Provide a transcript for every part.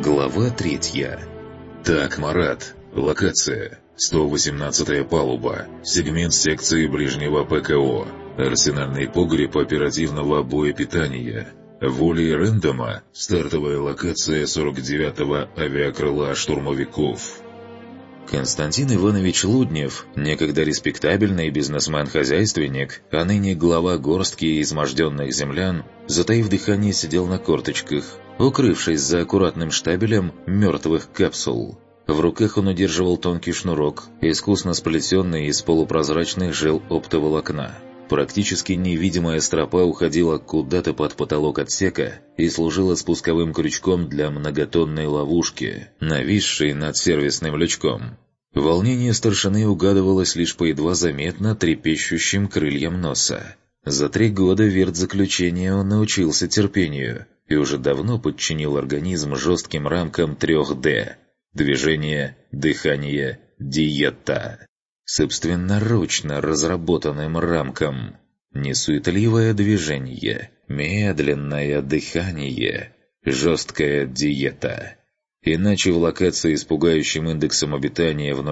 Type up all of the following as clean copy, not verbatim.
Глава 3. Так, Марат. Локация. 118-я палуба. Сегмент секции ближнего ПКО. Арсенальный погреб оперативного боепитания. Волей рандома. Стартовая локация 49-го авиакрыла штурмовиков. Константин Иванович Луднев, некогда респектабельный бизнесмен-хозяйственник, а ныне глава горстки изможденных землян, затаив дыхание, сидел на корточках, укрывшись за аккуратным штабелем мертвых капсул. В руках он удерживал тонкий шнурок, искусно сплетенный из полупрозрачных жил оптоволокна. Практически невидимая стропа уходила куда-то под потолок отсека и служила спусковым крючком для многотонной ловушки, нависшей над сервисным лючком. Волнение старшины угадывалось лишь по едва заметно трепещущим крыльям носа. За 3 года вертзаключения он научился терпению и уже давно подчинил организм жестким рамкам 3D – движение, дыхание, диета. Собственноручно разработанным рамкам. Несуетливое движение, медленное дыхание, жесткая диета. Иначе в локации с пугающим индексом обитания в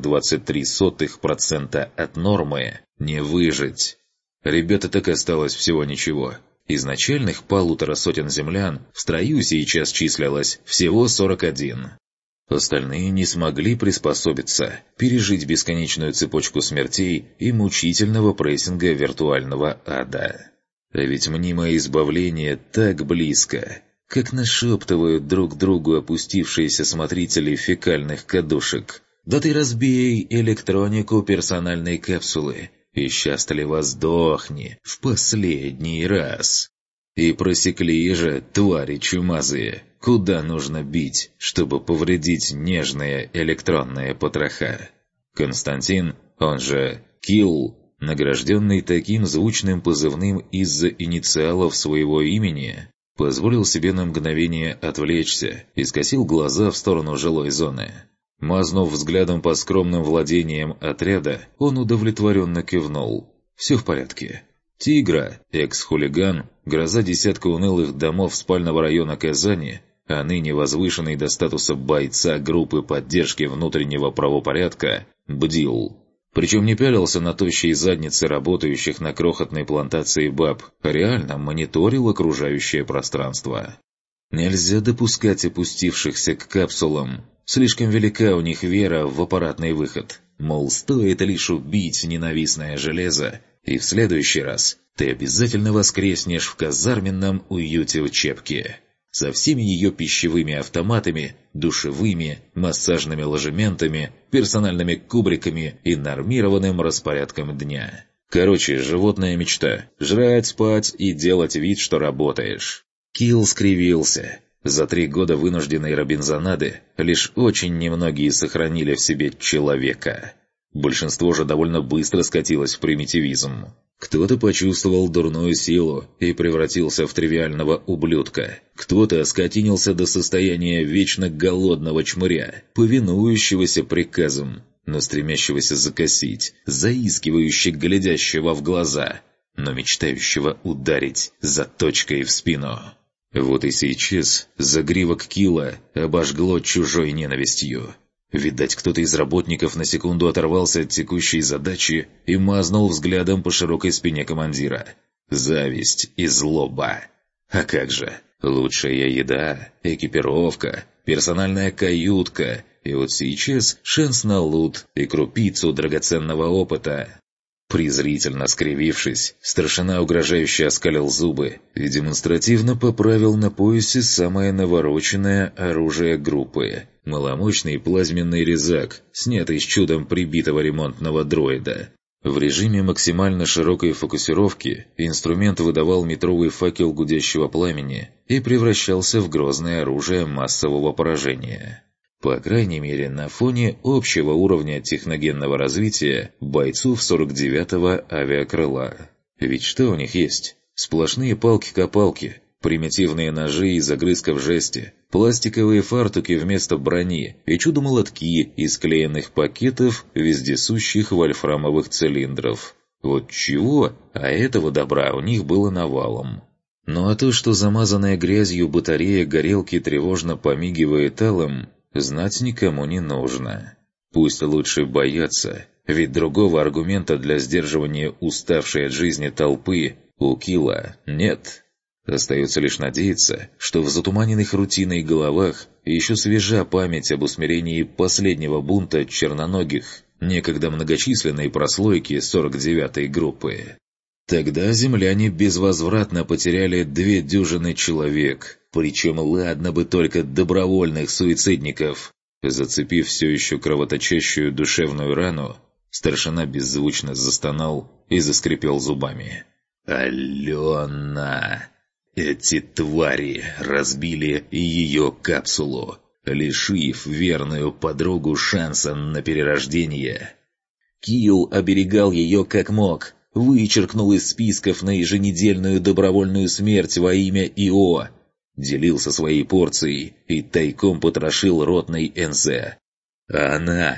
0,23% от нормы не выжить. Ребята так осталось всего ничего. Из начальных 150 землян в строю сейчас числилось всего 41. Остальные не смогли приспособиться, пережить бесконечную цепочку смертей и мучительного прессинга виртуального ада. А ведь мнимое избавление так близко, как нашептывают друг другу опустившиеся смотрители фекальных кадушек. «Да ты разбей электронику персональной капсулы и счастливо сдохни в последний раз!» И просекли же, твари чумазые, куда нужно бить, чтобы повредить нежные электронные потроха. Константин, он же Килл, награжденный таким звучным позывным из-за инициалов своего имени, позволил себе на мгновение отвлечься и скосил глаза в сторону жилой зоны. Мазнув взглядом по скромным владениям отряда, он удовлетворенно кивнул. «Все в порядке». Тигра, экс-хулиган, гроза десятка унылых домов спального района Казани, а ныне возвышенный до статуса бойца группы поддержки внутреннего правопорядка, бдил. Причем не пялился на тощие задницы работающих на крохотной плантации баб, а реально мониторил окружающее пространство. Нельзя допускать опустившихся к капсулам. Слишком велика у них вера в аппаратный выход. Мол, стоит лишь убить ненавистное железо, и в следующий раз ты обязательно воскреснешь в казарменном уюте учебки. Со всеми ее пищевыми автоматами, душевыми, массажными ложементами, персональными кубриками и нормированным распорядком дня. Короче, животная мечта – жрать, спать и делать вид, что работаешь. Килл скривился. За 3 года вынужденной робинзонады лишь очень немногие сохранили в себе человека. Большинство же довольно быстро скатилось в примитивизм. Кто-то почувствовал дурную силу и превратился в тривиального ублюдка. Кто-то оскотинился до состояния вечно голодного чмыря, повинующегося приказам, но стремящегося закосить, заискивающе глядящего в глаза, но мечтающего ударить заточкой в спину. Вот и сейчас загривок Килла обожгло чужой ненавистью. Видать, кто-то из работников на секунду оторвался от текущей задачи и мазнул взглядом по широкой спине командира. Зависть и злоба. А как же? Лучшая еда, экипировка, персональная каютка, и вот сейчас шанс на лут и крупицу драгоценного опыта. Презрительно скривившись, старшина угрожающе оскалил зубы и демонстративно поправил на поясе самое навороченное оружие группы – маломощный плазменный резак, снятый с чудом прибитого ремонтного дроида. В режиме максимально широкой фокусировки инструмент выдавал метровый факел гудящего пламени и превращался в грозное оружие массового поражения. По крайней мере, на фоне общего уровня техногенного развития бойцов 49-го авиакрыла. Ведь что у них есть? Сплошные палки-копалки, примитивные ножи из огрызков жести, пластиковые фартуки вместо брони и чудо-молотки из склеенных пакетов вездесущих вольфрамовых цилиндров. Вот чего, а этого добра у них было навалом. Ну а то, что замазанная грязью батарея горелки тревожно помигивает алым, знать никому не нужно. Пусть лучше боятся, ведь другого аргумента для сдерживания уставшей от жизни толпы у Килла нет. Остается лишь надеяться, что в затуманенных рутиной головах еще свежа память об усмирении последнего бунта черноногих, некогда многочисленной прослойки 49-й группы. Тогда земляне безвозвратно потеряли 2 дюжины человек, причем ладно бы только добровольных суицидников. Зацепив все еще кровоточащую душевную рану, старшина беззвучно застонал и заскрипел зубами. «Алена! Эти твари разбили и ее капсулу, лишив верную подругу шанса на перерождение». Килл оберегал ее как мог, вычеркнул из списков на еженедельную добровольную смерть во имя ИО, делился своей порцией и тайком потрошил ротный НЗ. А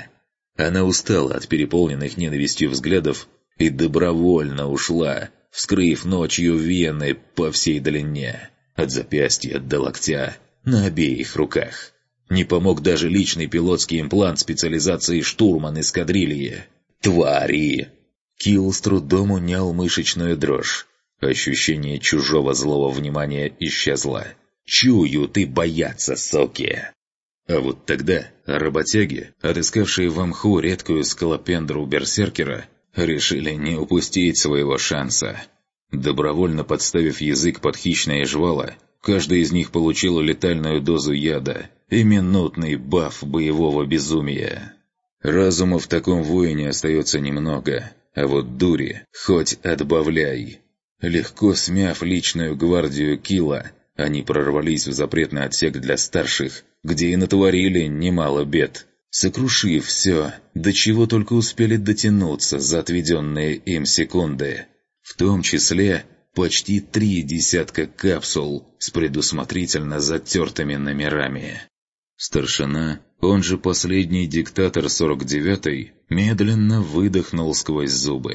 она устала от переполненных ненавистью взглядов и добровольно ушла, вскрыв ночью вены по всей длине, от запястья до локтя, на обеих руках. Не помог даже личный пилотский имплант специализации штурман эскадрильи. Твари! Килл с трудом унял мышечную дрожь. Ощущение чужого злого внимания исчезло. «Чуют и боятся, соки!» А вот тогда работяги, отыскавшие в мху редкую скалопендру берсеркера, решили не упустить своего шанса. Добровольно подставив язык под хищное жвало, каждый из них получил летальную дозу яда и минутный баф боевого безумия. Разума в таком воине остается немного, а вот дури хоть отбавляй. Легко смяв личную гвардию Килла, они прорвались в запретный отсек для старших, где и натворили немало бед, сокрушив все, до чего только успели дотянуться за отведенные им секунды. В том числе почти 3 десятка капсул с предусмотрительно затертыми номерами. Старшина, он же последний диктатор 49-й, медленно выдохнул сквозь зубы.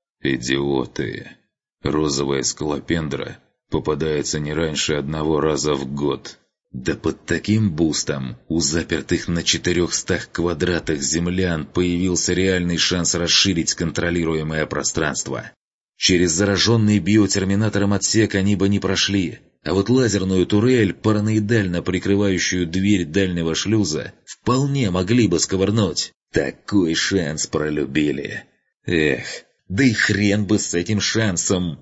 «Идиоты! Розовая скалопендра попадается не раньше 1 раза в год. Да под таким бустом у запертых на 400 квадратах землян появился реальный шанс расширить контролируемое пространство. Через зараженный биотерминатором отсек они бы не прошли, а вот лазерную турель, параноидально прикрывающую дверь дальнего шлюза, вполне могли бы сковырнуть. Такой шанс пролюбили. Эх, да и хрен бы с этим шансом!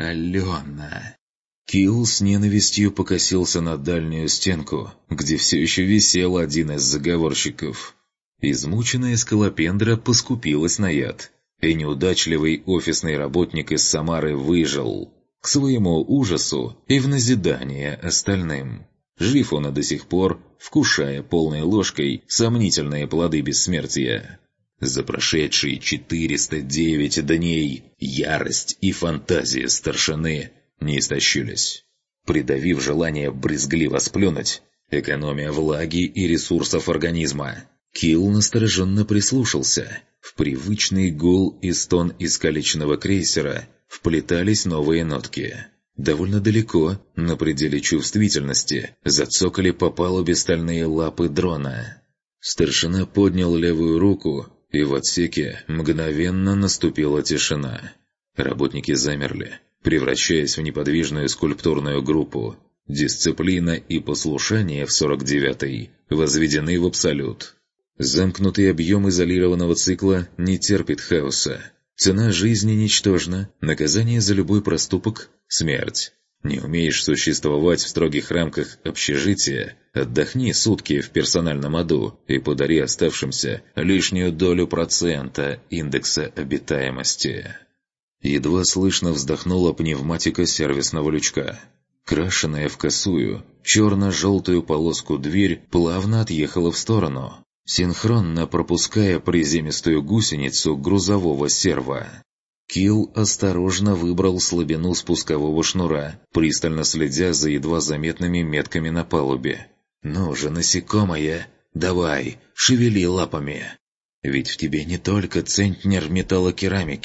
Алена!» Килл с ненавистью покосился на дальнюю стенку, где все еще висел один из заговорщиков. Измученная скалопендра поскупилась на яд, и неудачливый офисный работник из Самары выжил. К своему ужасу и в назидание остальным. Жив он и до сих пор, вкушая полной ложкой сомнительные плоды бессмертия. За прошедшие 409 дней ярость и фантазия старшины не истощились. Придавив желание брезгливо сплюнуть, экономия влаги и ресурсов организма, Килл настороженно прислушался. В привычный гул и стон искалеченного крейсера вплетались новые нотки. Довольно далеко, на пределе чувствительности, зацокали по палубе стальные лапы дрона. Старшина поднял левую руку, и в отсеке мгновенно наступила тишина. Работники замерли, превращаясь в неподвижную скульптурную группу. Дисциплина и послушание в 49-й возведены в абсолют. Замкнутый объем изолированного цикла не терпит хаоса. Цена жизни ничтожна, наказание за любой проступок – смерть. Не умеешь существовать в строгих рамках общежития – отдохни сутки в персональном аду и подари оставшимся лишнюю долю процента индекса обитаемости. Едва слышно вздохнула пневматика сервисного лючка. Крашеная в косую, черно-желтую полоску дверь плавно отъехала в сторону, синхронно пропуская приземистую гусеницу грузового серва. Килл осторожно выбрал слабину спускового шнура, пристально следя за едва заметными метками на палубе. «Ну же, насекомое, давай, шевели лапами! Ведь в тебе не только центнер металлокерамики,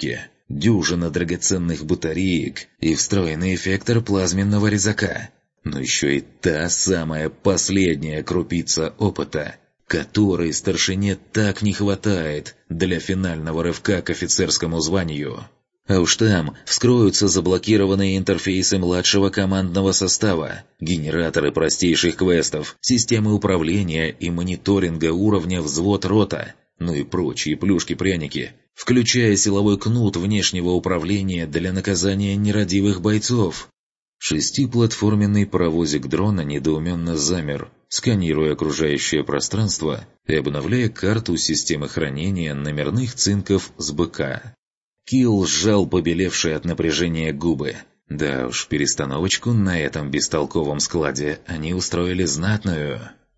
дюжина драгоценных батареек и встроенный эффектор плазменного резака. Но еще и та самая последняя крупица опыта, которой старшине так не хватает для финального рывка к офицерскому званию. А уж там вскроются заблокированные интерфейсы младшего командного состава, генераторы простейших квестов, системы управления и мониторинга уровня взвод-рота, ну и прочие плюшки-пряники, включая силовой кнут внешнего управления для наказания нерадивых бойцов. Шестиплатформенный паровозик дрона недоуменно замер, сканируя окружающее пространство и обновляя карту системы хранения номерных цинков с БК. Килл сжал побелевшие от напряжения губы. Да уж, перестановочку на этом бестолковом складе они устроили знатную.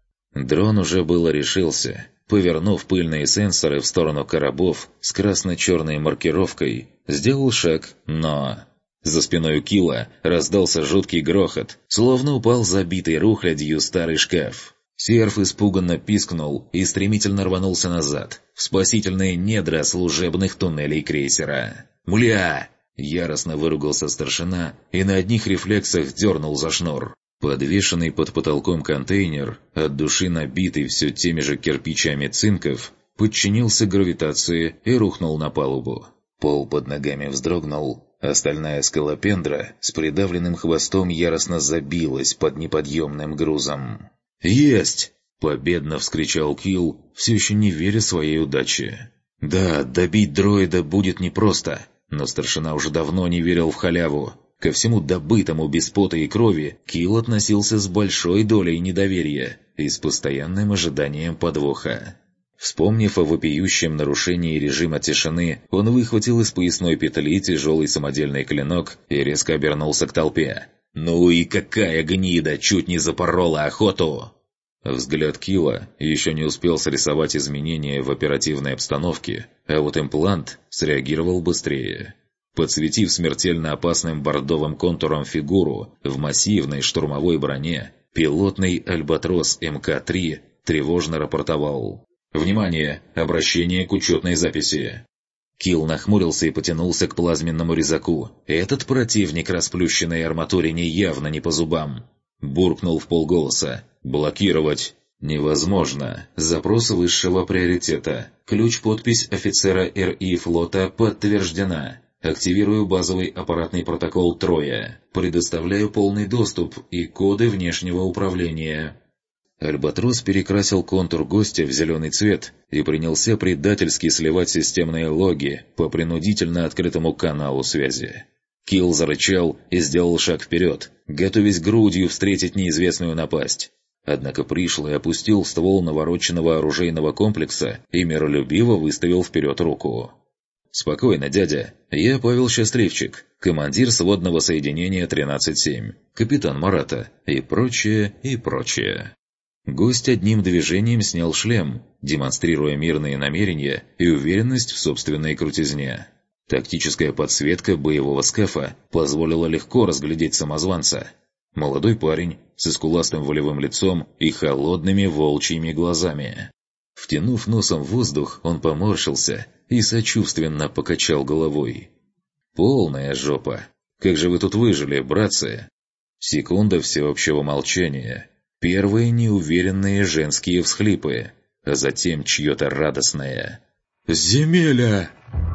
Дрон уже было решился, повернув пыльные сенсоры в сторону коробов с красно-черной маркировкой, сделал шаг, но... За спиной у Килла раздался жуткий грохот, словно упал забитый рухлядью старый шкаф. Серф испуганно пискнул и стремительно рванулся назад, в спасительные недра служебных туннелей крейсера. «Мля!» – яростно выругался старшина и на одних рефлексах дернул за шнур. Подвешенный под потолком контейнер, от души набитый все теми же кирпичами цинков, подчинился гравитации и рухнул на палубу. Пол под ногами вздрогнул. Остальная скалопендра с придавленным хвостом яростно забилась под неподъемным грузом. «Есть!» – победно вскричал Килл, все еще не веря своей удаче. Да, добить дроида будет непросто, но старшина уже давно не верил в халяву. Ко всему добытому без пота и крови Килл относился с большой долей недоверия и с постоянным ожиданием подвоха. Вспомнив о вопиющем нарушении режима тишины, он выхватил из поясной петли тяжелый самодельный клинок и резко обернулся к толпе. «Ну и какая гнида чуть не запорола охоту!» Взгляд Килла еще не успел срисовать изменения в оперативной обстановке, а вот имплант среагировал быстрее. Подсветив смертельно опасным бордовым контуром фигуру в массивной штурмовой броне, пилотный «Альбатрос МК-3» тревожно рапортовал. «Внимание! Обращение к учетной записи!» Килл нахмурился и потянулся к плазменному резаку. Этот противник расплющенной арматурине явно не по зубам. Буркнул вполголоса. «Блокировать!» «Невозможно. Запрос высшего приоритета. Ключ-подпись офицера РИ флота подтверждена. Активирую базовый аппаратный протокол «Троя». Предоставляю полный доступ и коды внешнего управления». Альбатрос перекрасил контур гостя в зеленый цвет и принялся предательски сливать системные логи по принудительно открытому каналу связи. Килл зарычал и сделал шаг вперед, готовясь грудью встретить неизвестную напасть. Однако пришлый опустил ствол навороченного оружейного комплекса и миролюбиво выставил вперед руку. «Спокойно, дядя. Я Павел Счастливчик, командир сводного соединения 13-7, капитан Марата и прочее, и прочее». Гость одним движением снял шлем, демонстрируя мирные намерения и уверенность в собственной крутизне. Тактическая подсветка боевого скафа позволила легко разглядеть самозванца. Молодой парень с скуластым волевым лицом и холодными волчьими глазами. Втянув носом воздух, он поморщился и сочувственно покачал головой. «Полная жопа! Как же вы тут выжили, братцы?» Секунда всеобщего молчания. Первые неуверенные женские всхлипы, а затем чье-то радостное «Земеля!».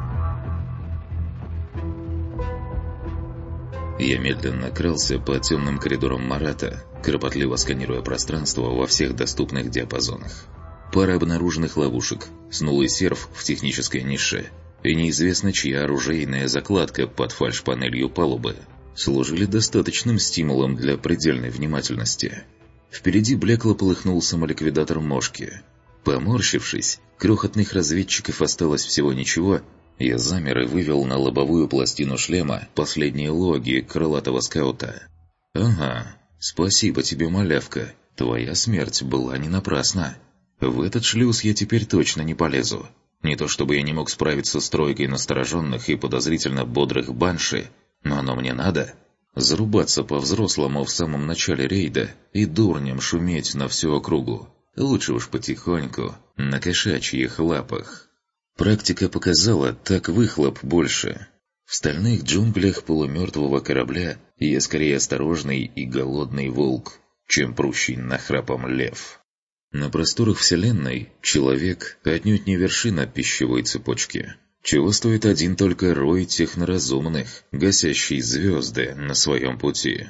Я медленно крался по темным коридорам Марата, кропотливо сканируя пространство во всех доступных диапазонах. Пара обнаруженных ловушек, снулый серф в технической нише и неизвестно чья оружейная закладка под фальшпанелью палубы служили достаточным стимулом для предельной внимательности. Впереди блекло полыхнул самоликвидатор Мошки. Поморщившись, крохотных разведчиков осталось всего ничего, я замер и вывел на лобовую пластину шлема последние логи крылатого скаута. «Ага, спасибо тебе, малявка, твоя смерть была не напрасна. В этот шлюз я теперь точно не полезу. Не то чтобы я не мог справиться с тройкой настороженных и подозрительно бодрых банши, но оно мне надо». Зарубаться по-взрослому в самом начале рейда и дурнем шуметь на всю округу. Лучше уж потихоньку, на кошачьих лапах. Практика показала, так выхлоп больше. В стальных джунглях полумертвого корабля я скорее осторожный и голодный волк, чем прущий нахрапом лев. На просторах Вселенной человек отнюдь не вершина пищевой цепочки. Чего стоит один только рой техноразумных, гасящий звезды на своем пути.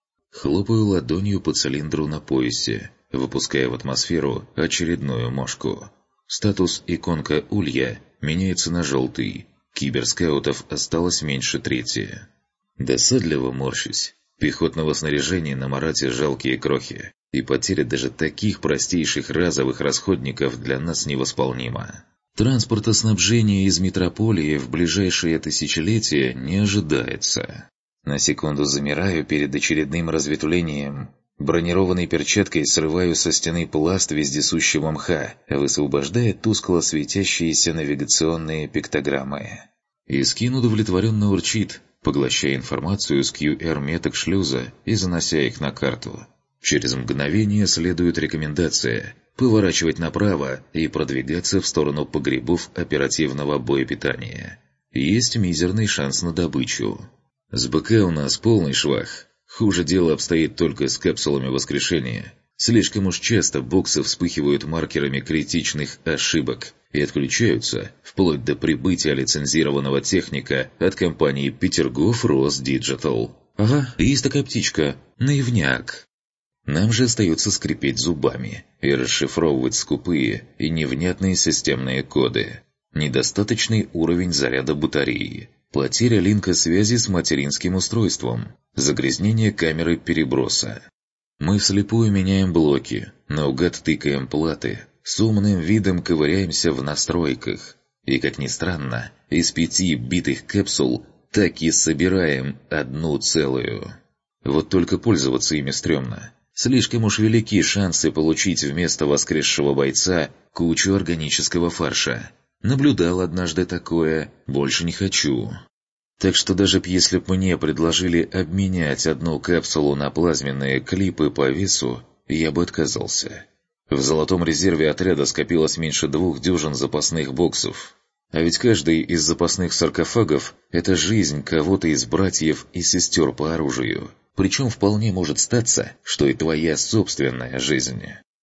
Хлопаю ладонью по цилиндру на поясе, выпуская в атмосферу очередную мошку. Статус-иконка Улья меняется на желтый. Киберскаутов осталось меньше трети. Досадливо морщусь. Пехотного снаряжения на Марате жалкие крохи, и потеря даже таких простейших разовых расходников для нас невосполнима. Транспортоснабжение из метрополии в ближайшее тысячелетие не ожидается. На секунду замираю перед очередным разветвлением. Бронированной перчаткой срываю со стены пласт вездесущего мха, высвобождая тускло светящиеся навигационные пиктограммы. Искин удовлетворенно урчит, поглощая информацию с QR-меток шлюза и занося их на карту. Через мгновение следует рекомендация поворачивать направо и продвигаться в сторону погребов оперативного боепитания. Есть мизерный шанс на добычу. С БК у нас полный швах. Хуже дело обстоит только с капсулами воскрешения. Слишком уж часто боксы вспыхивают маркерами критичных ошибок и отключаются вплоть до прибытия лицензированного техника от компании Петергоф Росдиджитал. Ага, есть такая птичка. Наивняк. Нам же остается скрипеть зубами и расшифровывать скупые и невнятные системные коды. Недостаточный уровень заряда батареи. Потеря линка связи с материнским устройством. Загрязнение камеры переброса. Мы вслепую меняем блоки, наугад тыкаем платы, с умным видом ковыряемся в настройках. И, как ни странно, из 5 битых капсул так и собираем одну целую. Вот только пользоваться ими стрёмно. Слишком уж велики шансы получить вместо воскресшего бойца кучу органического фарша. Наблюдал однажды такое, больше не хочу. Так что даже если б мне предложили обменять одну капсулу на плазменные клипы по весу, я бы отказался. В золотом резерве отряда скопилось меньше 2 дюжин запасных боксов. А ведь каждый из запасных саркофагов – это жизнь кого-то из братьев и сестер по оружию. Причем вполне может статься, что и твоя собственная жизнь.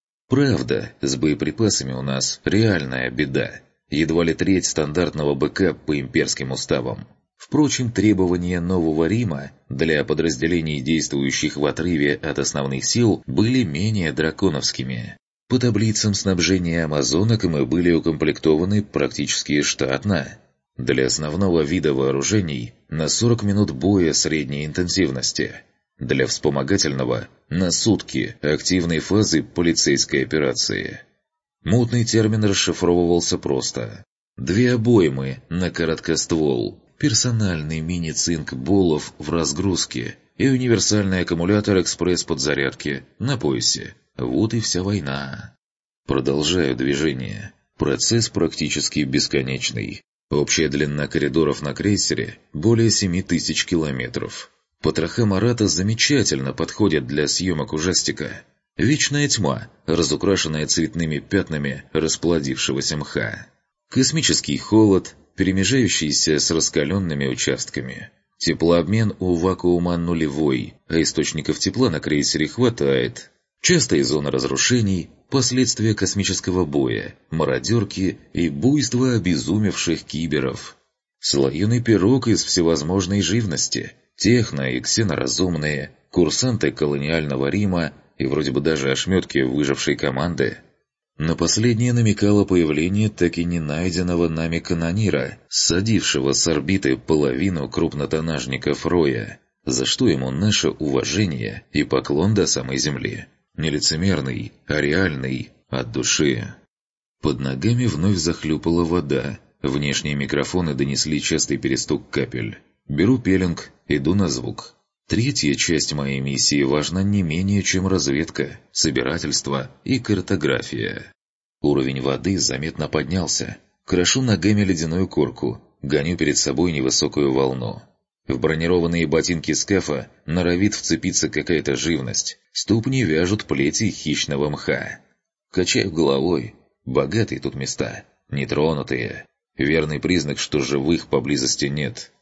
Правда, с боеприпасами у нас реальная беда. Едва ли треть стандартного БК по имперским уставам. Впрочем, требования Нового Рима для подразделений, действующих в отрыве от основных сил, были менее драконовскими. По таблицам снабжения амазонок мы были укомплектованы практически штатно. Для основного вида вооружений на 40 минут боя средней интенсивности. Для вспомогательного на сутки активной фазы полицейской операции. Мутный термин расшифровывался просто. 2 обоймы на короткоствол, персональный мини-цинк Болов в разгрузке и универсальный аккумулятор экспресс-подзарядки на поясе. Вот и вся война. Продолжаю движение. Процесс практически бесконечный. Общая длина коридоров на крейсере более 7000 километров. Потроха Марата замечательно подходят для съемок ужастика. Вечная тьма, разукрашенная цветными пятнами расплодившегося мха. Космический холод, перемежающийся с раскаленными участками. Теплообмен у вакуума нулевой, а источников тепла на крейсере хватает. Частые зоны разрушений, последствия космического боя, мародерки и буйства обезумевших киберов. Слоеный пирог из всевозможной живности, техно- и ксеноразумные, курсанты колониального Рима и вроде бы даже ошметки выжившей команды. На последнее намекало появление так и не найденного нами канонира, ссадившего с орбиты половину крупнотоннажников Роя, за что ему наше уважение и поклон до самой земли. Не лицемерный, а реальный, от души. Под ногами вновь захлюпала вода, внешние микрофоны донесли частый перестук капель. Беру пеленг, иду на звук. Третья часть моей миссии важна не менее, чем разведка, собирательство и картография. Уровень воды заметно поднялся. Крошу ногами ледяную корку, гоню перед собой невысокую волну. В бронированные ботинки скафа норовит вцепиться какая-то живность. Ступни вяжут плети хищного мха. Качаю головой. Богатые тут места, нетронутые. Верный признак, что живых поблизости нет.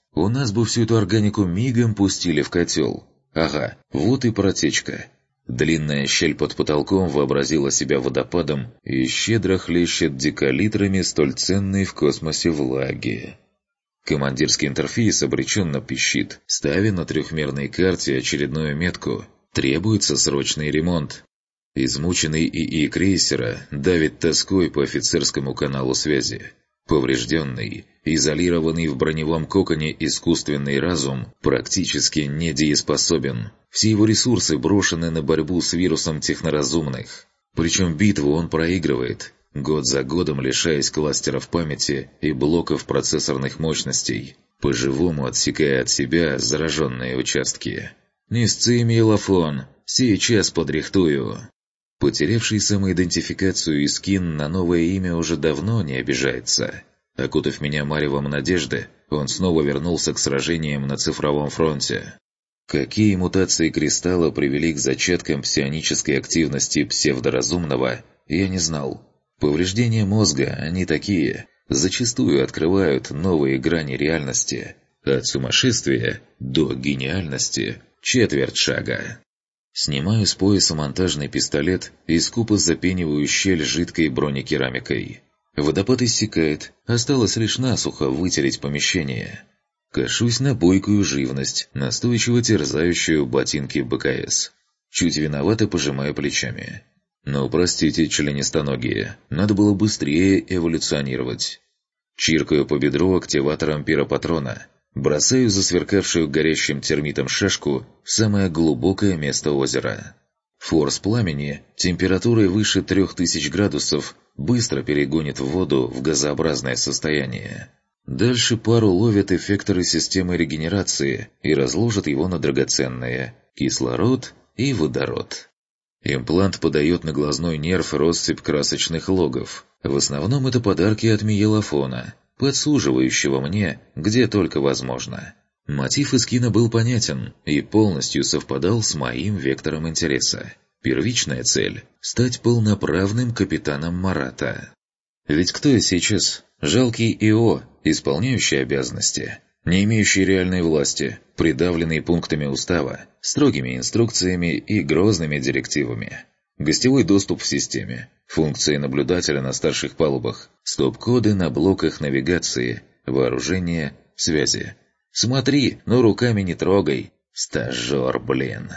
У нас бы всю эту органику мигом пустили в котел. Ага, вот и протечка. Длинная щель под потолком вообразила себя водопадом и щедро хлещет декалитрами столь ценной в космосе влаги. Командирский интерфейс обреченно пищит, ставя на трехмерной карте очередную метку. Требуется срочный ремонт. Измученный ИИ крейсера давит тоской по офицерскому каналу связи. Поврежденный, изолированный в броневом коконе искусственный разум практически недееспособен. Все его ресурсы брошены на борьбу с вирусом техноразумных. Причем битву он проигрывает, год за годом лишаясь кластеров памяти и блоков процессорных мощностей, по-живому отсекая от себя зараженные участки. «Не сцы, Милофон, сейчас подрихтую». Потерявший самоидентификацию Искин на новое имя уже давно не обижается. Окутав меня маревом надежды, он снова вернулся к сражениям на цифровом фронте. Какие мутации кристалла привели к зачаткам псионической активности псевдоразумного, я не знал. Повреждения мозга, они такие, зачастую открывают новые грани реальности. От сумасшествия до гениальности четверть шага. Снимаю с пояса монтажный пистолет и скупо запениваю щель жидкой бронекерамикой. Водопад иссякает, осталось лишь насухо вытереть помещение. Кашусь на бойкую живность, настойчиво терзающую ботинки БКС. Чуть виновато пожимаю плечами. Но простите, членистоногие, надо было быстрее эволюционировать. Чиркаю по бедру активатором пиропатрона. Бросаю засверкавшую горящим термитом шашку в самое глубокое место озера. Форс пламени, температурой выше 3000 градусов, быстро перегонит воду в газообразное состояние. Дальше пару ловят эффекторы системы регенерации и разложат его на драгоценные – кислород и водород. Имплант подает на глазной нерв россыпь красочных логов. В основном это подарки от Миелофона, подсуживающего мне, где только возможно. Мотив Искина был понятен и полностью совпадал с моим вектором интереса. Первичная цель – стать полноправным капитаном Марата. Ведь кто я сейчас? Жалкий ИО, исполняющий обязанности, не имеющий реальной власти, придавленный пунктами устава, строгими инструкциями и грозными директивами. Гостевой доступ в системе, функции наблюдателя на старших палубах, стоп-коды на блоках навигации, вооружение, связи. Смотри, но руками не трогай. Стажер, блин.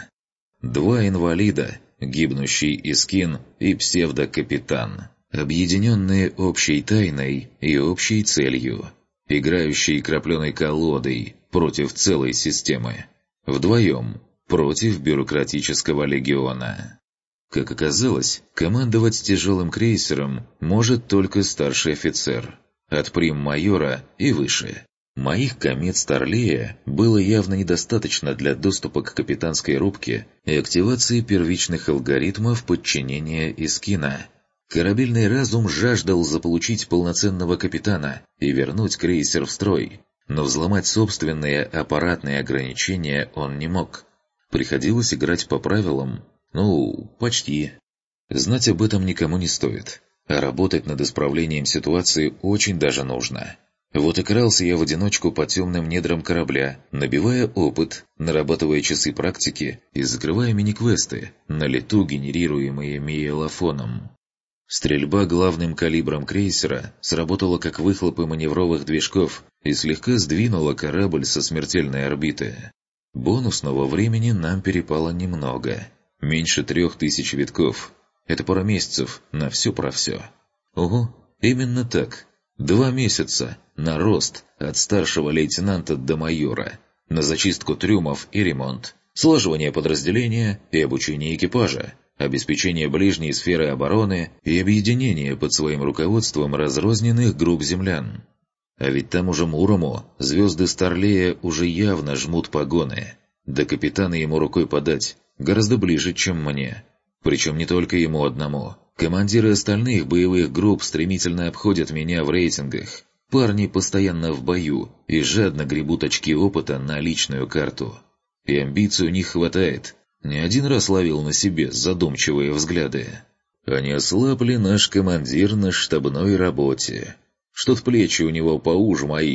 2 инвалида, гибнущий Искин и псевдокапитан, объединенные общей тайной и общей целью, играющие крапленой колодой против целой системы. Вдвоем против бюрократического легиона. Как оказалось, командовать тяжелым крейсером может только старший офицер, от прим-майора и выше. Моих комет Старлея было явно недостаточно для доступа к капитанской рубке и активации первичных алгоритмов подчинения Искина. Корабельный разум жаждал заполучить полноценного капитана и вернуть крейсер в строй, но взломать собственные аппаратные ограничения он не мог. Приходилось играть по правилам. Почти. Знать об этом никому не стоит, а работать над исправлением ситуации очень даже нужно. Вот и крался я в одиночку по темным недрам корабля, набивая опыт, нарабатывая часы практики и закрывая мини-квесты, на лету генерируемые Миелофоном. Стрельба главным калибром крейсера сработала как выхлопы маневровых движков и слегка сдвинула корабль со смертельной орбиты. Бонусного времени нам перепало немного. Меньше 3000 витков. Это пара месяцев на все про все. Ого, именно так. 2 месяца на рост от старшего лейтенанта до майора, на зачистку трюмов и ремонт, слаживание подразделения и обучение экипажа, обеспечение ближней сферы обороны и объединение под своим руководством разрозненных групп землян. А ведь тому же Мурому звезды Старлея уже явно жмут погоны. До капитана ему рукой подать, гораздо ближе, чем мне. Причем не только ему одному. Командиры остальных боевых групп стремительно обходят меня в рейтингах. Парни постоянно в бою и жадно гребут очки опыта на личную карту. И амбиций у них хватает. Не один раз ловил на себе задумчивые взгляды. А не ослаб ли наш командир на штабной работе? Что-то плечи у него поуже моих,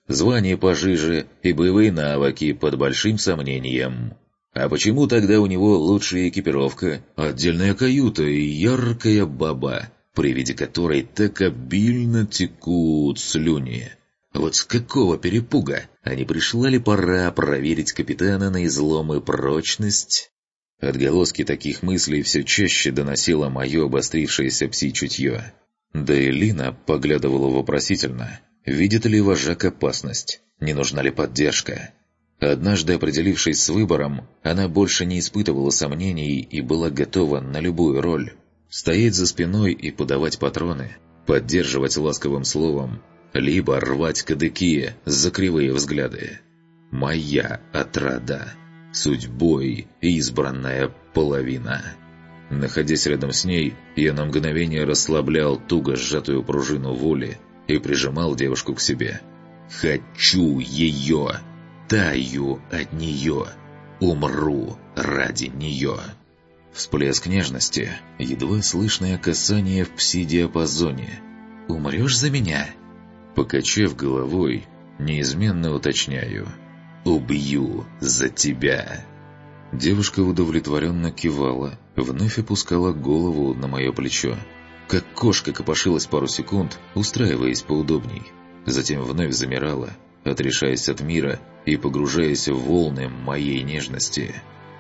звание пожиже и боевые навыки под большим сомнением. А почему тогда у него лучшая экипировка, отдельная каюта и яркая баба, при виде которой так обильно текут слюни? Вот с какого перепуга? А не пришла ли пора проверить капитана на излом и прочность? Отголоски таких мыслей все чаще доносило мое обострившееся пси-чутье. Да и Лина поглядывала вопросительно. Видит ли вожак опасность? Не нужна ли поддержка? Однажды определившись с выбором, она больше не испытывала сомнений и была готова на любую роль. Стоять за спиной и подавать патроны, поддерживать ласковым словом, либо рвать кадыки за кривые взгляды. Моя отрада. Судьбой избранная половина. Находясь рядом с ней, я на мгновение расслаблял туго сжатую пружину воли и прижимал девушку к себе. «Хочу ее! Таю от нее! Умру ради нее!» Всплеск нежности, едва слышное касание в пси-диапазоне. «Умрешь за меня?» Покачав головой, неизменно уточняю. «Убью за тебя!» Девушка удовлетворенно кивала, вновь опускала голову на мое плечо. Как кошка копошилась пару секунд, устраиваясь поудобней. Затем вновь замирала, отрешаясь от мира и погружаясь в волны моей нежности.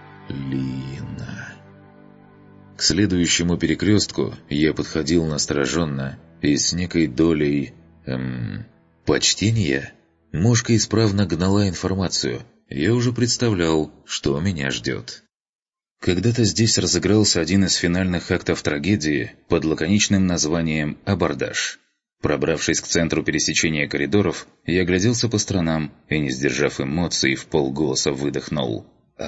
Лина. К следующему перекрестку я подходил настороженно и с некой долей... почтения. Мошка исправно гнала информацию. Я уже представлял, что меня ждет. Когда-то здесь разыгрался один из финальных актов трагедии под лаконичным названием «Абордаж». Пробравшись к центру пересечения коридоров, я огляделся по сторонам и, не сдержав эмоций, вполголоса выдохнул.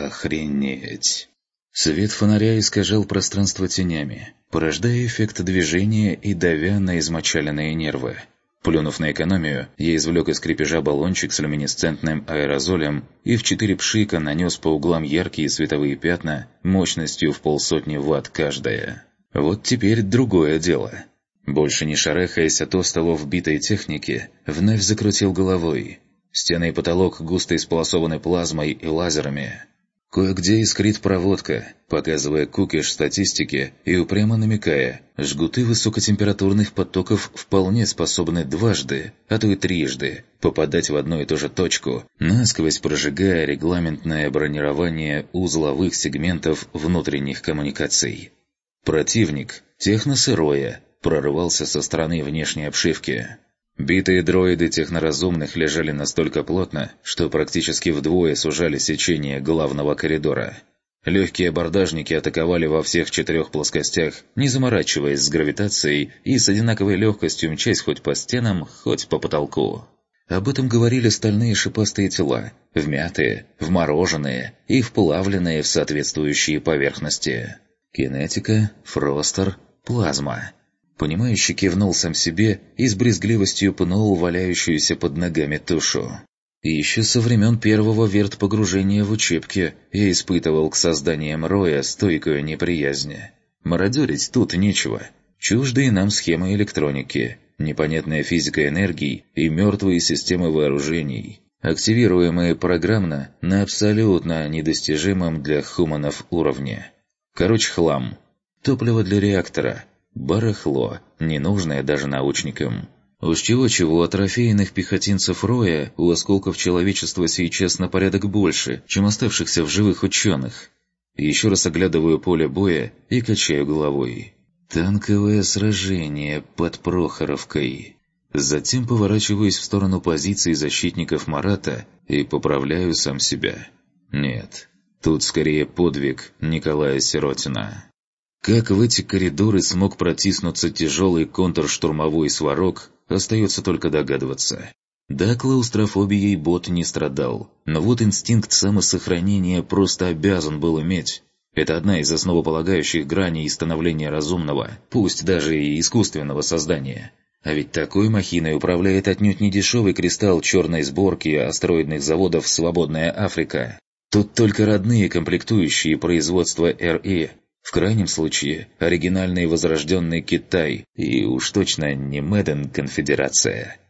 «Охренеть!» Свет фонаря искажал пространство тенями, порождая эффект движения и давя на измочаленные нервы. Плюнув на экономию, я извлек из крепежа баллончик с люминесцентным аэрозолем и в 4 пшика нанес по углам яркие световые пятна мощностью в 150 ватт каждая. Вот теперь другое дело. Больше не шарахаясь от остовов вбитой техники, вновь закрутил головой. Стены и потолок густо исполосованы плазмой и лазерами. Кое-где искрит проводка, показывая кукиш статистики и упрямо намекая, жгуты высокотемпературных потоков вполне способны дважды, а то и трижды, попадать в одну и ту же точку, насквозь прожигая регламентное бронирование узловых сегментов внутренних коммуникаций. Противник, техносырое, прорывался со стороны внешней обшивки. Битые дроиды техноразумных лежали настолько плотно, что практически вдвое сужали сечение главного коридора. Легкие абордажники атаковали во всех 4 плоскостях, не заморачиваясь с гравитацией и с одинаковой легкостью мчась хоть по стенам, хоть по потолку. Об этом говорили стальные шипастые тела, вмятые, вмороженные и вплавленные в соответствующие поверхности. Кинетика, фростер, плазма. Понимающий кивнул сам себе и с брезгливостью пнул валяющуюся под ногами тушу. И еще со времен первого вертпогружения в учебке я испытывал к созданиям роя стойкую неприязнь. Мародерить тут нечего. Чуждые нам схемы электроники, непонятная физика энергии и мертвые системы вооружений, активируемые программно на абсолютно недостижимом для хуманов уровне. Короче, хлам. Топливо для реактора. Барахло, ненужное даже научникам. Уж чего-чего, трофейных пехотинцев Роя у осколков человечества сейчас на порядок больше, чем оставшихся в живых ученых. Еще раз оглядываю поле боя и качаю головой. Танковое сражение под Прохоровкой. Затем поворачиваюсь в сторону позиций защитников Марата и поправляю сам себя. Нет, тут скорее подвиг Николая Сиротина. Как в эти коридоры смог протиснуться тяжелый контрштурмовой сварог, остается только догадываться. Да, клаустрофобией бот не страдал, но вот инстинкт самосохранения просто обязан был иметь. Это одна из основополагающих граней становления разумного, пусть даже и искусственного создания. А ведь такой махиной управляет отнюдь не дешевый кристалл черной сборки астероидных заводов «Свободная Африка». Тут только родные комплектующие производства РИ. В крайнем случае, оригинальный возрожденный Китай, и уж точно не Мэден Конфедерация.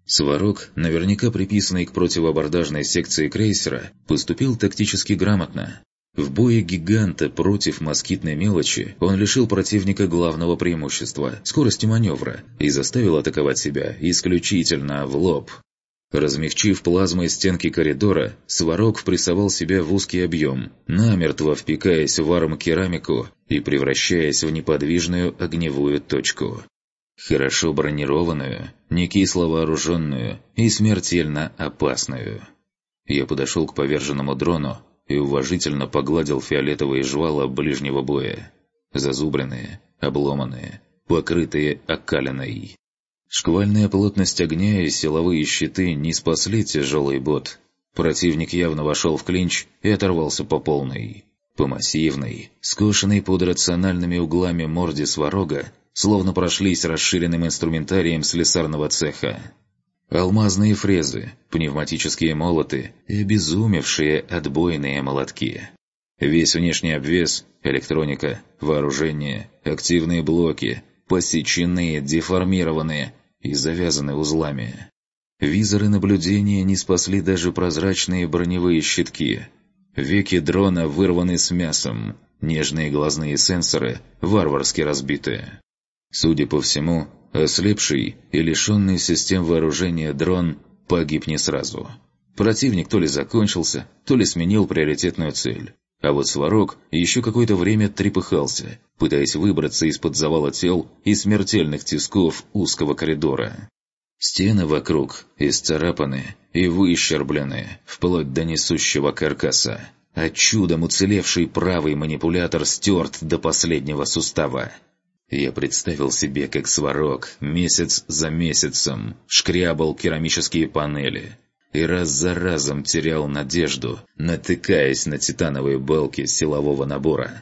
Сварог, наверняка приписанный к противоабордажной секции крейсера, поступил тактически грамотно. В бое гиганта против москитной мелочи он лишил противника главного преимущества – скорости маневра, и заставил атаковать себя исключительно в лоб. Размягчив плазмой стенки коридора, Сварог впрессовал себя в узкий объем, намертво впекаясь в арм-керамику и превращаясь в неподвижную огневую точку. Хорошо бронированную, не кисло вооруженную и смертельно опасную. Я подошел к поверженному дрону и уважительно погладил фиолетовые жвала ближнего боя. Зазубренные, обломанные, покрытые окалиной. Шквальная плотность огня и силовые щиты не спасли тяжелый бот. Противник явно вошел в клинч и оторвался по полной. По массивной, скошенной под рациональными углами морде Сварога, словно прошлись расширенным инструментарием слесарного цеха. Алмазные фрезы, пневматические молоты и обезумевшие отбойные молотки. Весь внешний обвес, электроника, вооружение, активные блоки, посеченные, деформированные и завязаны узлами. Визоры наблюдения не спасли даже прозрачные броневые щитки. Веки дрона вырваны с мясом, нежные глазные сенсоры варварски разбиты. Судя по всему, ослепший и лишенный систем вооружения дрон погиб не сразу. Противник то ли закончился, то ли сменил приоритетную цель. А вот Сварог еще какое-то время трепыхался, пытаясь выбраться из-под завала тел и смертельных тисков узкого коридора. Стены вокруг исцарапаны и выщерблены, вплоть до несущего каркаса, а чудом уцелевший правый манипулятор стерт до последнего сустава. Я представил себе, как Сварог месяц за месяцем шкрябал керамические панели и раз за разом терял надежду, натыкаясь на титановые балки силового набора.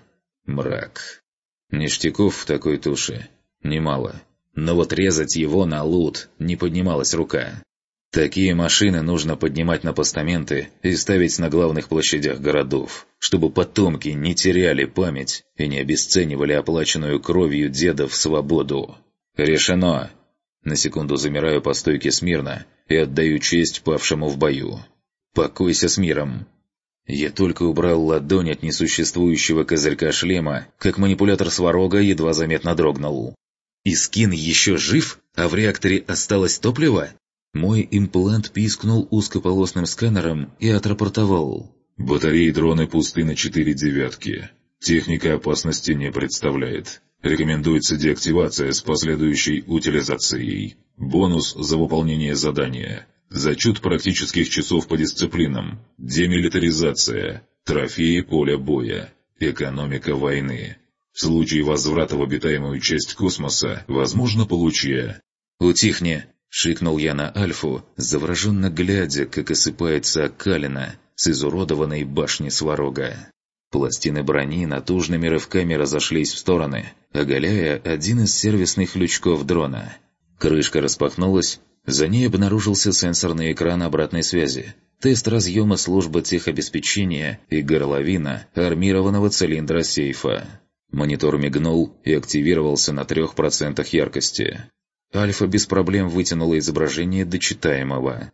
Мрак. Ништяков в такой туше немало, но вот резать его на лут не поднималась рука. Такие машины нужно поднимать на постаменты и ставить на главных площадях городов, чтобы потомки не теряли память и не обесценивали оплаченную кровью дедов свободу. Решено. На секунду замираю по стойке смирно и отдаю честь павшему в бою. Покойся с миром. Я только убрал ладонь от несуществующего козырька шлема, как манипулятор Сварога едва заметно дрогнул. Искин еще жив, а в реакторе осталось топливо? Мой имплант пискнул узкополосным сканером и отрапортовал. Батареи дрона пусты на 4 девятки. Техника опасности не представляет. Рекомендуется деактивация с последующей утилизацией. Бонус за выполнение задания. Зачет практических часов по дисциплинам. Демилитаризация. Трофеи поля боя. Экономика войны. В случае возврата в обитаемую часть космоса возможно получение. «Утихни!» — шикнул я на Альфу, завороженно глядя, как осыпается окалина с изуродованной башни Сварога. Пластины брони натужными рывками разошлись в стороны, оголяя один из сервисных лючков дрона. Крышка распахнулась, за ней обнаружился сенсорный экран обратной связи, тест разъема службы техобеспечения и горловина армированного цилиндра сейфа. Монитор мигнул и активировался на 3% яркости. Альфа без проблем вытянула изображение до читаемого.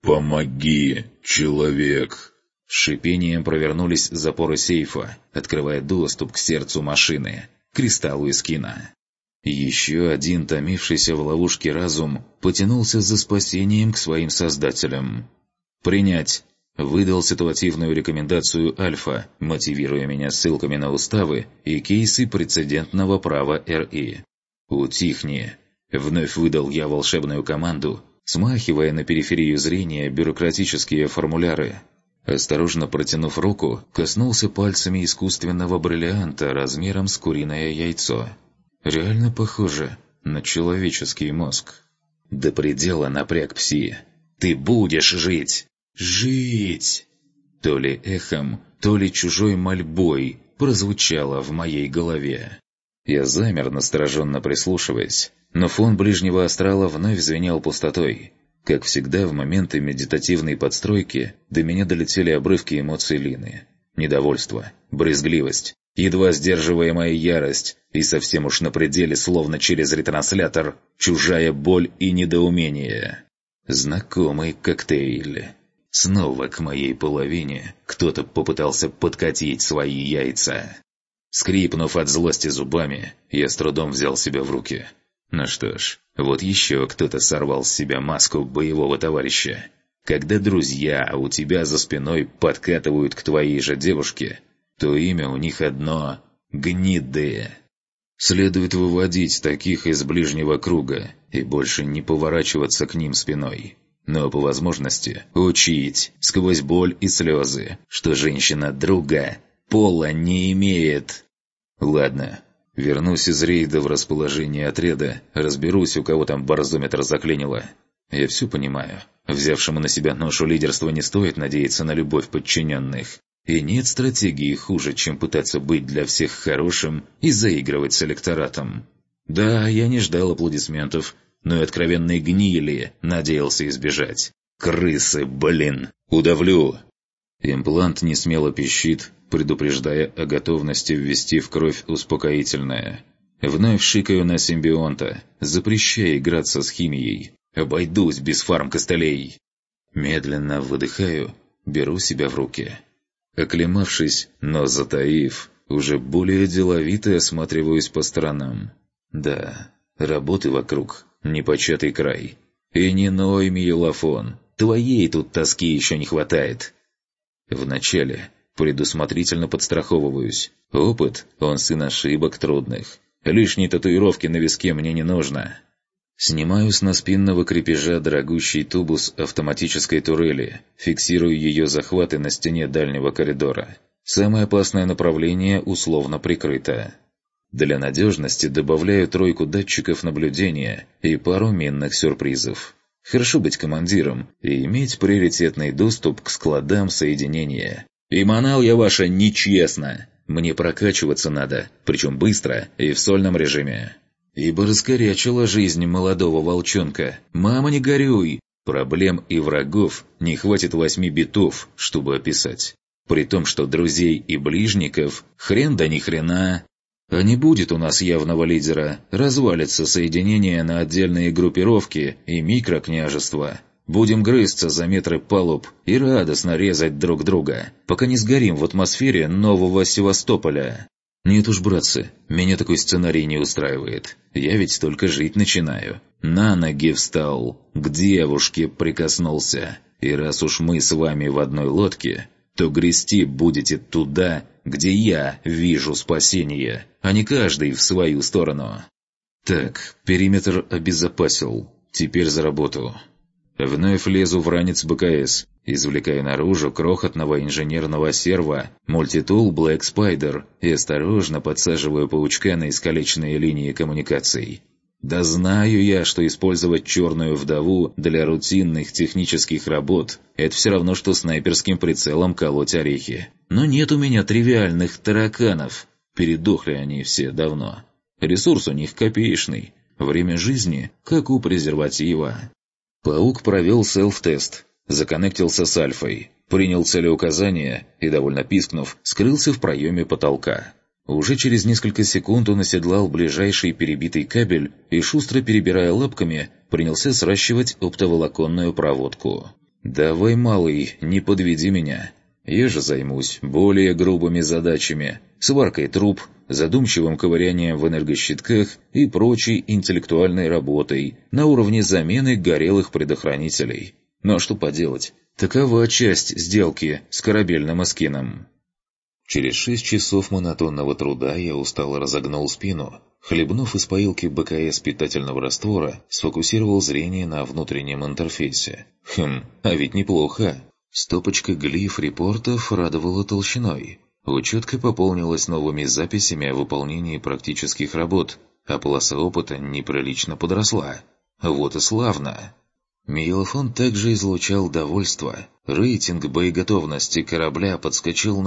«Помоги, человек!» С шипением провернулись запоры сейфа, открывая доступ к сердцу машины, кристаллу Искина. Еще один томившийся в ловушке разум потянулся за спасением к своим создателям. «Принять!» — выдал ситуативную рекомендацию Альфа, мотивируя меня ссылками на уставы и кейсы прецедентного права РИ. «Утихни!» — вновь выдал я волшебную команду, смахивая на периферию зрения бюрократические формуляры. Осторожно протянув руку, коснулся пальцами искусственного бриллианта размером с куриное яйцо. Реально похоже на человеческий мозг. До предела напряг пси. «Ты будешь жить! Жить!» То ли эхом, то ли чужой мольбой прозвучало в моей голове. Я замер, настороженно прислушиваясь, но фон ближнего астрала вновь звенел пустотой. Как всегда, в моменты медитативной подстройки до меня долетели обрывки эмоций Лины. Недовольство, брезгливость, едва сдерживаемая ярость и совсем уж на пределе, словно через ретранслятор, чужая боль и недоумение. Знакомый коктейль. Снова к моей половине кто-то попытался подкатить свои яйца. Скрипнув от злости зубами, я с трудом взял себя в руки. Ну что ж, вот еще кто-то сорвал с себя маску боевого товарища. Когда друзья у тебя за спиной подкатывают к твоей же девушке, то имя у них одно — гниды. Следует выводить таких из ближнего круга и больше не поворачиваться к ним спиной. Но по возможности учить сквозь боль и слезы, что женщина друга пола не имеет. Ладно, вернусь из рейда в расположение отряда, разберусь, у кого там барзометр заклинило. Я все понимаю. Взявшему на себя ношу лидерства не стоит надеяться на любовь подчиненных. И нет стратегии хуже, чем пытаться быть для всех хорошим и заигрывать с электоратом. Да, я не ждал аплодисментов, но и откровенной гнили надеялся избежать. Крысы, блин! Удавлю! Имплант несмело пищит, предупреждая о готовности ввести в кровь успокоительное. Вновь шикаю на симбионта, запрещая играться с химией. Обойдусь без фармкостылей. Медленно выдыхаю, беру себя в руки. Оклемавшись, но затаив, уже более деловито осматриваюсь по сторонам. Да, работы вокруг, непочатый край. И не ной, Миелофон, твоей тут тоски еще не хватает. Вначале предусмотрительно подстраховываюсь. Опыт, он сын ошибок трудных. Лишней татуировки на виске мне не нужно. Снимаю с наспинного крепежа дорогущий тубус автоматической турели, фиксирую ее захваты на стене дальнего коридора. Самое опасное направление условно прикрыто. Для надежности добавляю 3 датчиков наблюдения и пару минных сюрпризов. Хорошо быть командиром и иметь приоритетный доступ к складам соединения. И манал я ваша нечестно. Мне прокачиваться надо, причем быстро и в сольном режиме. Ибо раскорячила жизнь молодого волчонка. «Мама, не горюй!» Проблем и врагов не хватит 8 битов, чтобы описать. При том, что друзей и ближников хрен да ни хрена. А не будет у нас явного лидера, развалится соединение на отдельные группировки и микрокняжества. Будем грызться за метры палуб и радостно резать друг друга, пока не сгорим в атмосфере нового Севастополя. Нет уж, братцы, меня такой сценарий не устраивает. Я ведь только жить начинаю. На ноги встал, к девушке прикоснулся. И раз уж мы с вами в одной лодке, то грести будете туда, где я вижу спасение, а не каждый в свою сторону. Так, периметр обезопасил. Теперь за работу. Вновь лезу в ранец БКС, извлекаю наружу крохотного инженерного серва мультитул Black Spider и осторожно подсаживаю паучка на искалеченные линии коммуникаций. Да знаю я, что использовать черную вдову для рутинных технических работ – это все равно, что снайперским прицелом колоть орехи. Но нет у меня тривиальных тараканов. Передохли они все давно. Ресурс у них копеечный. Время жизни, как у презерватива. Паук провел селф-тест, законнектился с Альфой, принял целеуказания и, довольно пискнув, скрылся в проеме потолка. Уже через несколько секунд он оседлал ближайший перебитый кабель и, шустро перебирая лапками, принялся сращивать оптоволоконную проводку. «Давай, малый, не подведи меня. Я же займусь более грубыми задачами, сваркой труб, задумчивым ковырянием в энергощитках и прочей интеллектуальной работой на уровне замены горелых предохранителей. Но что поделать, такова часть сделки с корабельным эскином». Через 6 часов монотонного труда я устало разогнул спину. Хлебнув из поилки БКС питательного раствора, сфокусировал зрение на внутреннем интерфейсе. А ведь неплохо. Стопочка глиф-репортов радовала толщиной. Учетка пополнилась новыми записями о выполнении практических работ, а полоса опыта неприлично подросла. Вот и славно. Миелофон также излучал довольство. Рейтинг боеготовности корабля подскочил на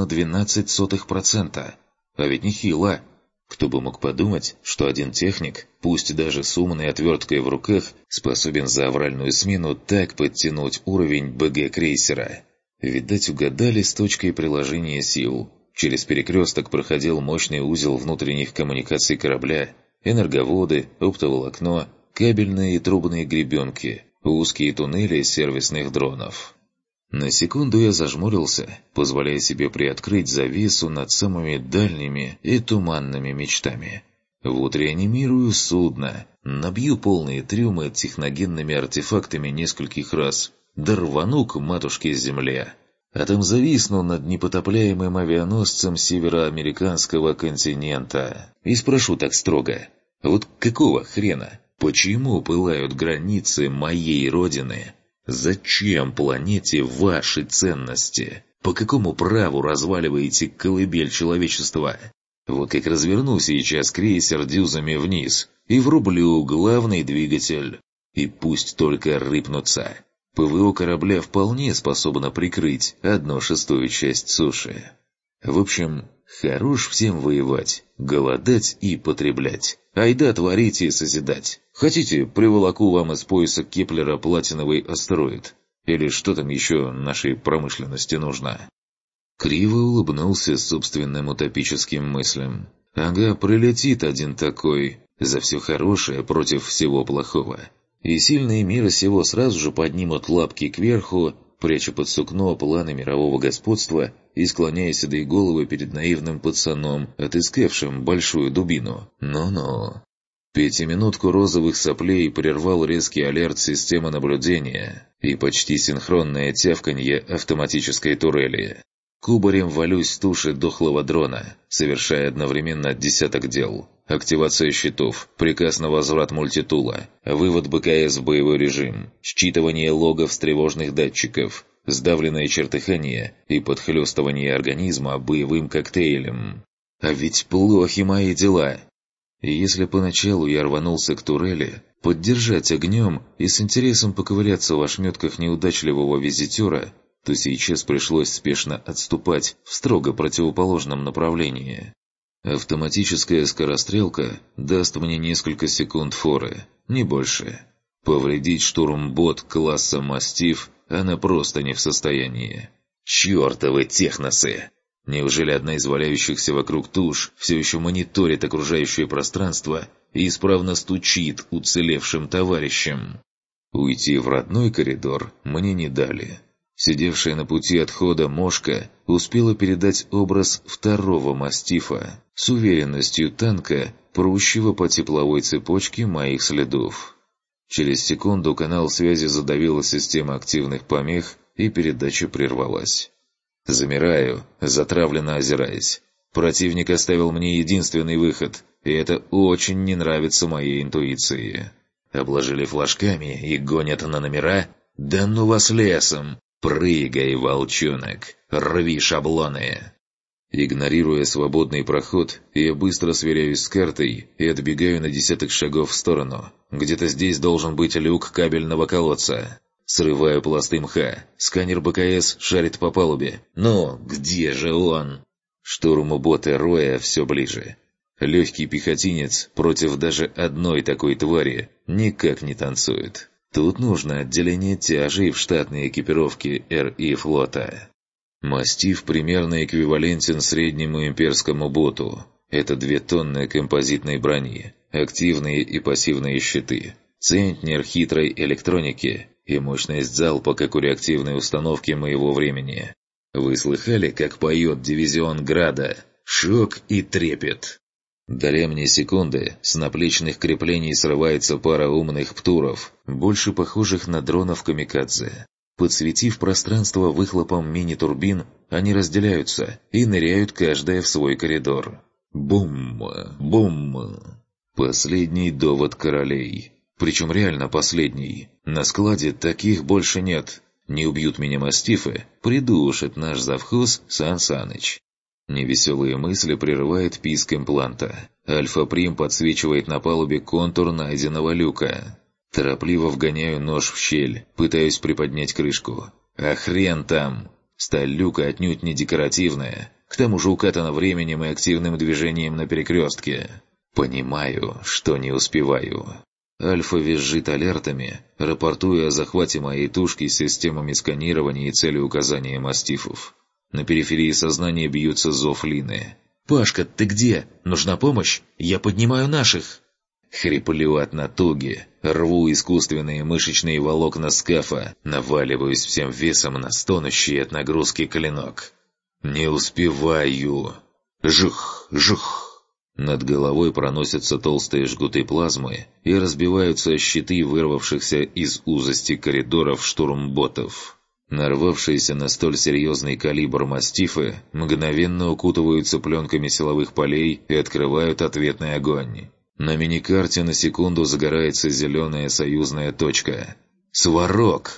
0,12%. А ведь нехило. Кто бы мог подумать, что один техник, пусть даже с умной отверткой в руках, способен за авральную смену так подтянуть уровень БГ-крейсера. Видать, угадали с точкой приложения сил. Через перекресток проходил мощный узел внутренних коммуникаций корабля, энерговоды, оптоволокно, кабельные и трубные гребенки. узкие туннели сервисных дронов. На секунду я зажмурился, позволяя себе приоткрыть завесу над самыми дальними и туманными мечтами. Вот реанимирую судно, набью полные трюмы техногенными артефактами нескольких раз, да рвану к матушке-земле. А там зависну над непотопляемым авианосцем североамериканского континента. И спрошу так строго: вот какого хрена? Почему пылают границы моей родины? Зачем планете ваши ценности? По какому праву разваливаете колыбель человечества? Вот как разверну сейчас крейсер дюзами вниз и врублю главный двигатель. И пусть только рыпнутся. ПВО корабля вполне способно прикрыть 1/6 часть суши. В общем, хорош всем воевать, голодать и потреблять. Айда творить и созидать. Хотите, приволоку вам из пояса Кеплера платиновый астероид? Или что там еще нашей промышленности нужно?» Криво улыбнулся собственным утопическим мыслям. «Ага, прилетит один такой, за все хорошее против всего плохого. И сильные мира сего сразу же поднимут лапки кверху, пряча под сукно планы мирового господства и склоняя седые головы перед наивным пацаном, отыскавшим большую дубину. Ну-ну». Пятиминутку розовых соплей прервал резкий алерт системы наблюдения и почти синхронное тявканье автоматической турели. Кубарем валюсь с туши дохлого дрона, совершая одновременно десяток дел. Активация щитов, приказ на возврат мультитула, вывод БКС в боевой режим, считывание логов с тревожных датчиков, сдавленное чертыхание и подхлёстывание организма боевым коктейлем. А ведь плохи мои дела. И если поначалу я рванулся к турели, поддержать огнем и с интересом поковыряться в ошметках неудачливого визитера, то сейчас пришлось спешно отступать в строго противоположном направлении. Автоматическая скорострелка даст мне несколько секунд форы, не больше. Повредить штурмбот класса «Мастиф» она просто не в состоянии. Чёртовы техносы! Неужели одна из валяющихся вокруг туш все еще мониторит окружающее пространство и исправно стучит уцелевшим товарищам? Уйти в родной коридор мне не дали. Сидевшая на пути отхода мошка успела передать образ второго мастифа с уверенностью танка, прущего по тепловой цепочке моих следов. Через секунду канал связи задавила система активных помех, и передача прервалась. Замираю, затравленно озираясь. Противник оставил мне единственный выход, и это очень не нравится моей интуиции. Обложили флажками и гонят на номера? Да ну вас лесом! «Прыгай, волчонок! Рви шаблоны!» Игнорируя свободный проход, я быстро сверяюсь с картой и отбегаю на десяток шагов в сторону. Где-то здесь должен быть люк кабельного колодца. Срываю пласты мха. Сканер БКС шарит по палубе. «Ну, где же он?» Штурмоботы Роя все ближе. Легкий пехотинец против даже одной такой твари никак не танцует. Тут нужно отделение тяжей в штатной экипировке РИ флота. Мастиф примерно эквивалентен среднему имперскому боту. Это 2 тонны композитной брони, активные и пассивные щиты, центнер хитрой электроники и мощность залпа, как у реактивной установки моего времени. Вы слыхали, как поет дивизион Града? Шок и трепет. Даря мне секунды, с наплечных креплений срывается пара умных птуров, больше похожих на дронов камикадзе. Подсветив пространство выхлопом мини-турбин, они разделяются и ныряют каждая в свой коридор. Бум! Бум! Последний довод королей. Причем реально последний. На складе таких больше нет. Не убьют меня мастифы, придушит наш завхоз Сан Саныч. Невеселые мысли прерывает писк импланта. Альфа-Прим подсвечивает на палубе контур найденного люка. Торопливо вгоняю нож в щель, пытаюсь приподнять крышку. А хрен там! Сталь люка отнюдь не декоративная, к тому же укатана временем и активным движением на перекрестке. Понимаю, что не успеваю. Альфа визжит алертами, рапортуя о захвате моей тушки с системами сканирования и целеуказания мастифов. На периферии сознания бьются зов Лины. «Пашка, ты где? Нужна помощь? Я поднимаю наших!» Хриплю от натуги, рву искусственные мышечные волокна скафа, наваливаюсь всем весом на стонущий от нагрузки клинок. Не успеваю. Жух, жух. Над головой проносятся толстые жгуты плазмы и разбиваются о щиты вырвавшихся из узости коридоров штурмботов. Нарвавшиеся на столь серьезный калибр мастифы мгновенно укутываются пленками силовых полей и открывают ответный огонь. На миникарте на секунду загорается зеленая союзная точка. Сварог!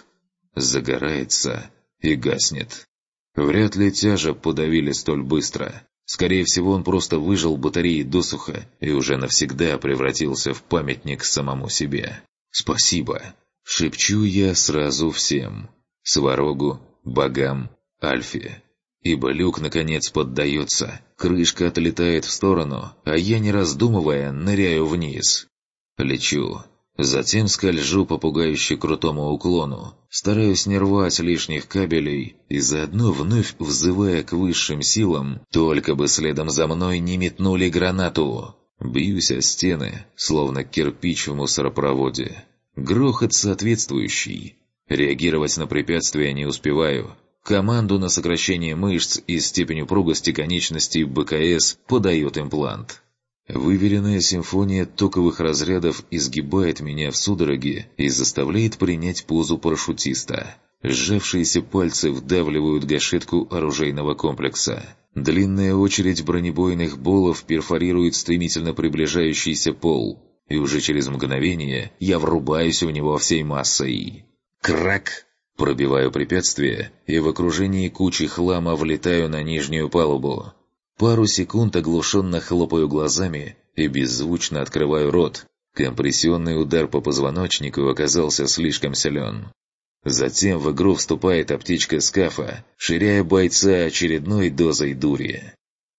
Загорается и гаснет. Вряд ли тяжа подавили столь быстро. Скорее всего, он просто выжил батареи досуха и уже навсегда превратился в памятник самому себе. «Спасибо!» — шепчу я сразу всем. Сварогу, богам, Альфе. Ибо люк наконец поддается, крышка отлетает в сторону, а я, не раздумывая, ныряю вниз. Лечу. Затем скольжу по пугающе крутому уклону, стараюсь не рвать лишних кабелей и заодно вновь взывая к высшим силам, только бы следом за мной не метнули гранату. Бьюсь о стены, словно кирпич в мусоропроводе. Грохот соответствующий. Реагировать на препятствия не успеваю. Команду на сокращение мышц и степень упругости конечностей БКС подает имплант. Выверенная симфония токовых разрядов изгибает меня в судороге и заставляет принять позу парашютиста. Сжавшиеся пальцы вдавливают гашетку оружейного комплекса. Длинная очередь бронебойных болов перфорирует стремительно приближающийся пол, и уже через мгновение я врубаюсь в него всей массой. Крак! Пробиваю препятствие и в окружении кучи хлама влетаю на нижнюю палубу. Пару секунд оглушенно хлопаю глазами и беззвучно открываю рот. Компрессионный удар по позвоночнику оказался слишком силен. Затем в игру вступает аптечка скафа, ширяя бойца очередной дозой дури.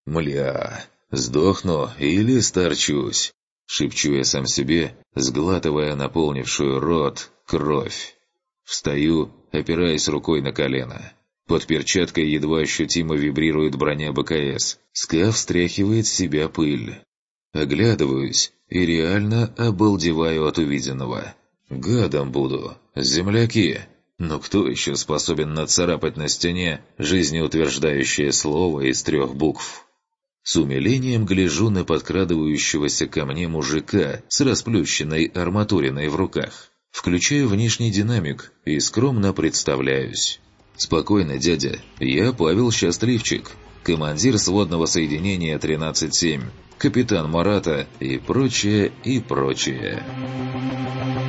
«Мля, сдохну или старчусь?» — шепчу я сам себе, сглатывая наполнившую рот кровь. Встаю, опираясь рукой на колено. Под перчаткой едва ощутимо вибрирует броня БКС. Скаф стряхивает с себя пыль. Оглядываюсь и реально обалдеваю от увиденного. Гадом буду. Земляки. Но кто еще способен нацарапать на стене жизнеутверждающее слово из 3 букв? С умилением гляжу на подкрадывающегося ко мне мужика с расплющенной арматуриной в руках. Включаю внешний динамик и скромно представляюсь. «Спокойно, дядя. Я Павел Счастливчик, командир сводного соединения 13-7, капитан Марата и прочее, и прочее».